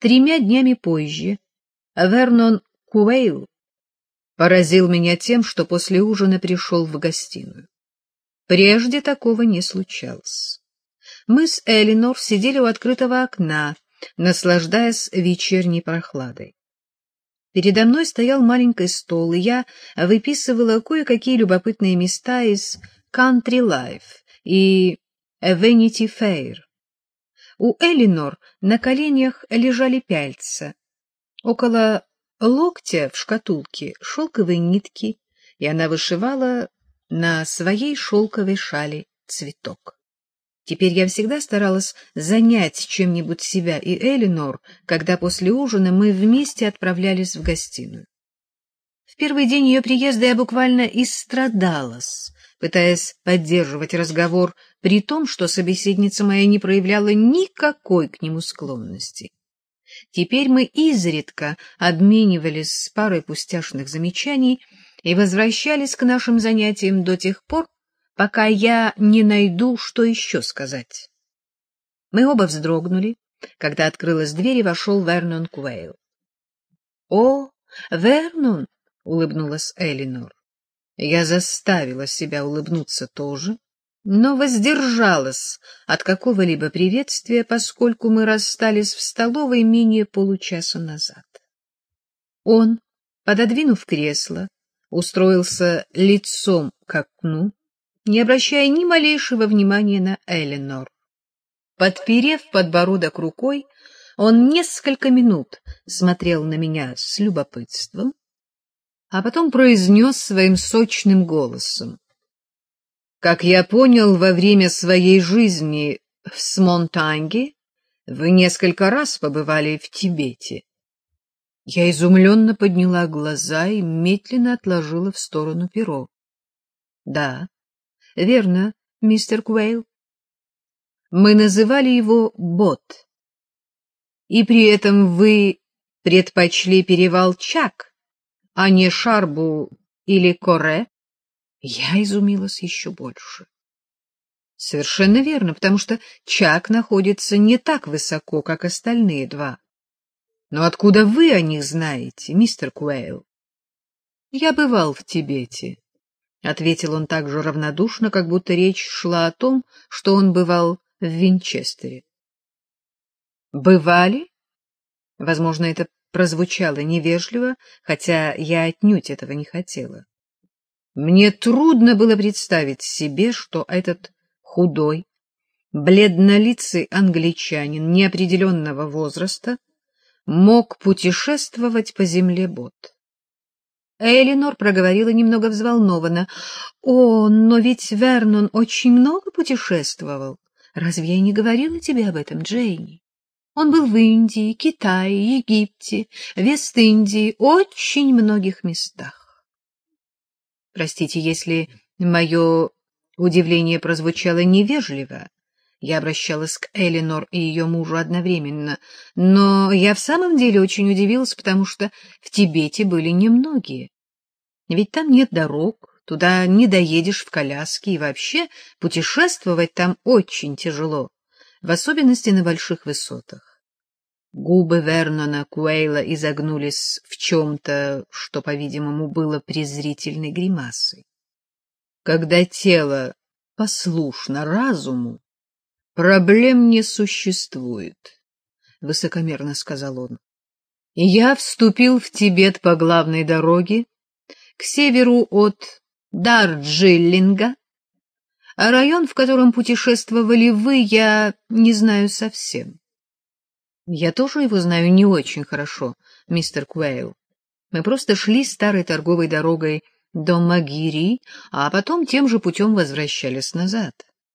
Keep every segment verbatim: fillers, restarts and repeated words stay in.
Тремя днями позже Вернон Куэйл поразил меня тем, что после ужина пришел в гостиную. Прежде такого не случалось. Мы с Элинор сидели у открытого окна, наслаждаясь вечерней прохладой. Передо мной стоял маленький стол, и я выписывала кое-какие любопытные места из Country Life и Vanity Fair. У Элинор на коленях лежали пяльца. Около локтя в шкатулке шелковые нитки, и она вышивала на своей шелковой шали цветок. Теперь я всегда старалась занять чем-нибудь себя и Элинор, когда после ужина мы вместе отправлялись в гостиную. В первый день ее приезда я буквально истрадалась, пытаясь поддерживать разговор, при том, что собеседница моя не проявляла никакой к нему склонности. Теперь мы изредка обменивались парой пустяшных замечаний и возвращались к нашим занятиям до тех пор, пока я не найду, что еще сказать. Мы оба вздрогнули, когда открылась дверь и вошел Вернон Куэйл. — О, Вернон! — улыбнулась Элинор. Я заставила себя улыбнуться тоже, но воздержалась от какого-либо приветствия, поскольку мы расстались в столовой менее получаса назад. Он, пододвинув кресло, устроился лицом к окну, не обращая ни малейшего внимания на Элинор. Подперев подбородок рукой, он несколько минут смотрел на меня с любопытством, а потом произнес своим сочным голосом: «Как я понял, во время своей жизни в Смонтанге вы несколько раз побывали в Тибете». Я изумленно подняла глаза и медленно отложила в сторону перо. — Да, верно, мистер Куэйл. Мы называли его Бот. И при этом вы предпочли перевал Чак, а не Шарбу или Коре? Я изумилась еще больше. Совершенно верно, потому что Чак находится не так высоко, как остальные два. Но откуда вы о них знаете, мистер Куэйл? Я бывал в Тибете, — ответил он так же равнодушно, как будто речь шла о том, что он бывал в Винчестере. Бывали? Возможно, это прозвучало невежливо, хотя я отнюдь этого не хотела. Мне трудно было представить себе, что этот худой, бледнолицый англичанин неопределенного возраста мог путешествовать по земле Бот. Элинор проговорила немного взволнованно: — О, но ведь Вернон очень много путешествовал. Разве я не говорила тебе об этом, Джейни? Он был в Индии, Китае, Египте, Вест-Индии, очень многих местах. Простите, если мое удивление прозвучало невежливо. Я обращалась к Элинор и ее мужу одновременно, но я в самом деле очень удивилась, потому что в Тибете были немногие. Ведь там нет дорог, туда не доедешь в коляске, и вообще путешествовать там очень тяжело, в особенности на больших высотах. Губы Вернона Куэйла изогнулись в чем-то, что, по-видимому, было презрительной гримасой. Когда тело послушно разуму, проблем не существует, — высокомерно сказал он. Я вступил в Тибет по главной дороге, к северу от Дарджилинга, а район, в котором путешествовали вы, я не знаю совсем. Я тоже его знаю не очень хорошо, мистер Куэйл. Мы просто шли старой торговой дорогой до Магири, а потом тем же путем возвращались назад.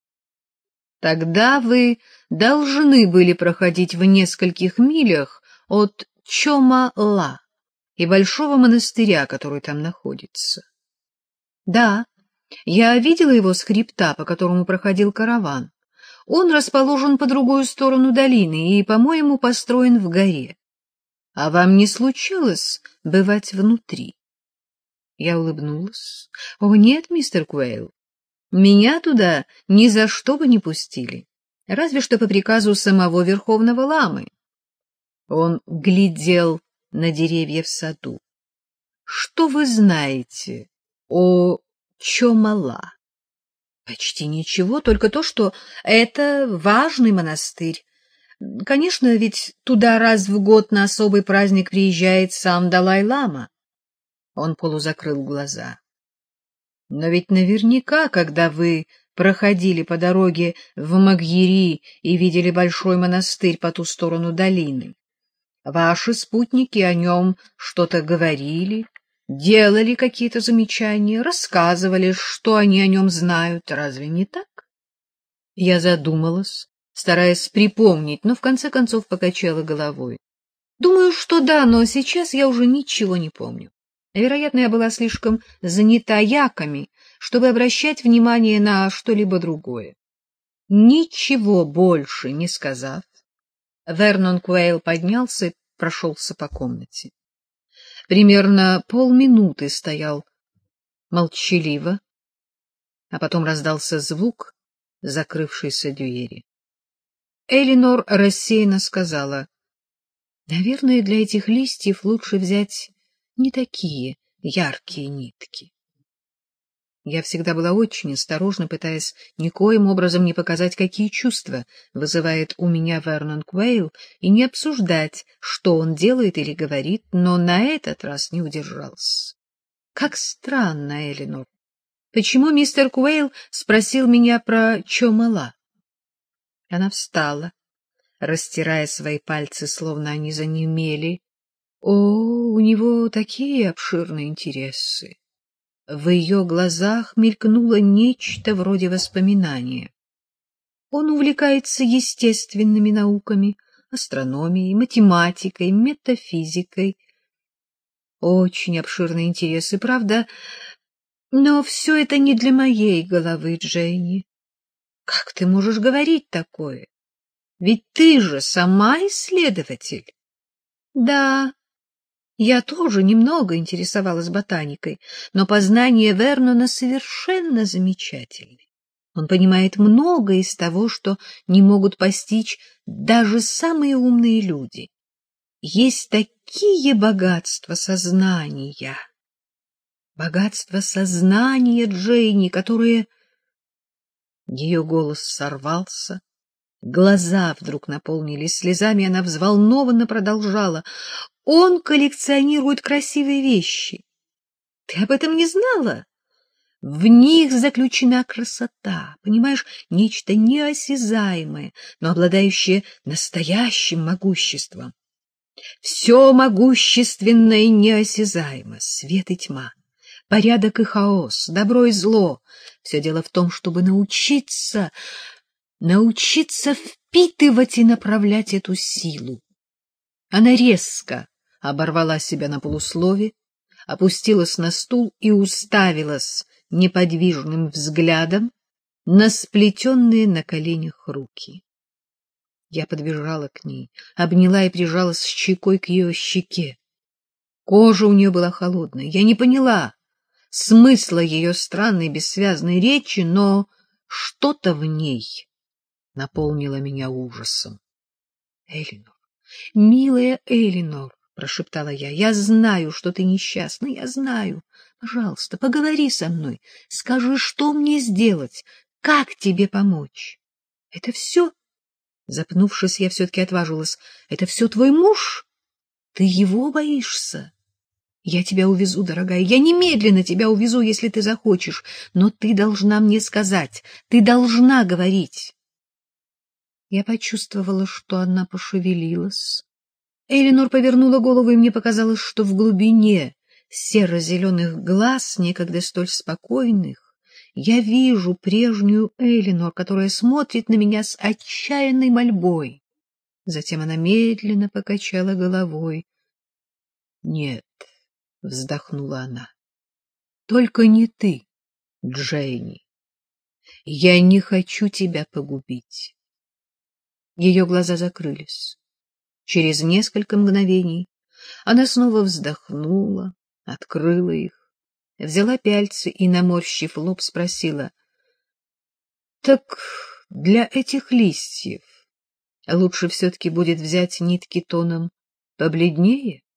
Тогда вы должны были проходить в нескольких милях от Чома-Ла и большого монастыря, который там находится. Да, я видела его с хребта, по которому проходил караван. Он расположен по другую сторону долины и, по-моему, построен в горе. А вам не случалось бывать внутри? Я улыбнулась. О, нет, мистер Куэйл. Меня туда ни за что бы не пустили, разве что по приказу самого Верховного Ламы. Он глядел на деревья в саду. — Что вы знаете о Чомала? — Почти ничего, только то, что это важный монастырь. Конечно, ведь туда раз в год на особый праздник приезжает сам Далай-лама. Он полузакрыл глаза. Но ведь наверняка, когда вы проходили по дороге в Магьери и видели большой монастырь по ту сторону долины, ваши спутники о нем что-то говорили, делали какие-то замечания, рассказывали, что они о нем знают. Разве не так? Я задумалась, стараясь припомнить, но в конце концов покачала головой. Думаю, что да, но сейчас я уже ничего не помню. Вероятно, я была слишком занята яками, чтобы обращать внимание на что-либо другое. Ничего больше не сказав, Вернон Куэйл поднялся и прошелся по комнате. Примерно полминуты стоял молчаливо, а потом раздался звук закрывшейся двери. Элинор рассеянно сказала: — Наверное, для этих листьев лучше взять не такие яркие нитки. Я всегда была очень осторожна, пытаясь никоим образом не показать, какие чувства вызывает у меня Вернон Куэйл, и не обсуждать, что он делает или говорит, но на этот раз не удержался. Как странно, Элинор. Почему мистер Куэйл спросил меня про Чомала? Она встала, растирая свои пальцы, словно они занемели. О, у него такие обширные интересы. В ее глазах мелькнуло нечто вроде воспоминания. Он увлекается естественными науками, астрономией, математикой, метафизикой. Очень обширные интересы, правда, но все это не для моей головы, Дженни. Как ты можешь говорить такое? Ведь ты же сама исследователь. Да, я тоже немного интересовалась ботаникой, но познания Вернона совершенно замечательны. Он понимает многое из того, что не могут постичь даже самые умные люди. Есть такие богатства сознания, богатство сознания, Джейни, которые... Ее голос сорвался, глаза вдруг наполнились слезами, она взволнованно продолжала. Он коллекционирует красивые вещи. Ты об этом не знала? В них заключена красота, понимаешь, нечто неосязаемое, но обладающее настоящим могуществом. Все могущественное и неосязаемо, свет и тьма, порядок и хаос, добро и зло. Все дело в том, чтобы научиться, научиться впитывать и направлять эту силу. Она резко оборвала себя на полуслове, опустилась на стул и уставилась неподвижным взглядом на сплетенные на коленях руки. Я подбежала к ней, обняла и прижалась щекой к ее щеке. Кожа у нее была холодная. Я не поняла смысла ее странной бессвязной речи, но что-то в ней наполнило меня ужасом. — Элинор, милая Элинор, — прошептала я, — я знаю, что ты несчастна, я знаю. Пожалуйста, поговори со мной, скажи, что мне сделать, как тебе помочь. — Это все? Запнувшись, я все-таки отважилась. — Это все твой муж? Ты его боишься? Я тебя увезу, дорогая, я немедленно тебя увезу, если ты захочешь, но ты должна мне сказать, ты должна говорить. Я почувствовала, что она пошевелилась. Элинор повернула голову, и мне показалось, что в глубине серо-зеленых глаз, некогда столь спокойных, я вижу прежнюю Элинор, которая смотрит на меня с отчаянной мольбой. Затем она медленно покачала головой. — Нет, — вздохнула она, — только не ты, Джейни. Я не хочу тебя погубить. Ее глаза закрылись. Через несколько мгновений она снова вздохнула, открыла их, взяла пяльцы и, наморщив лоб, спросила: — Так для этих листьев лучше все-таки будет взять нитки тоном побледнее,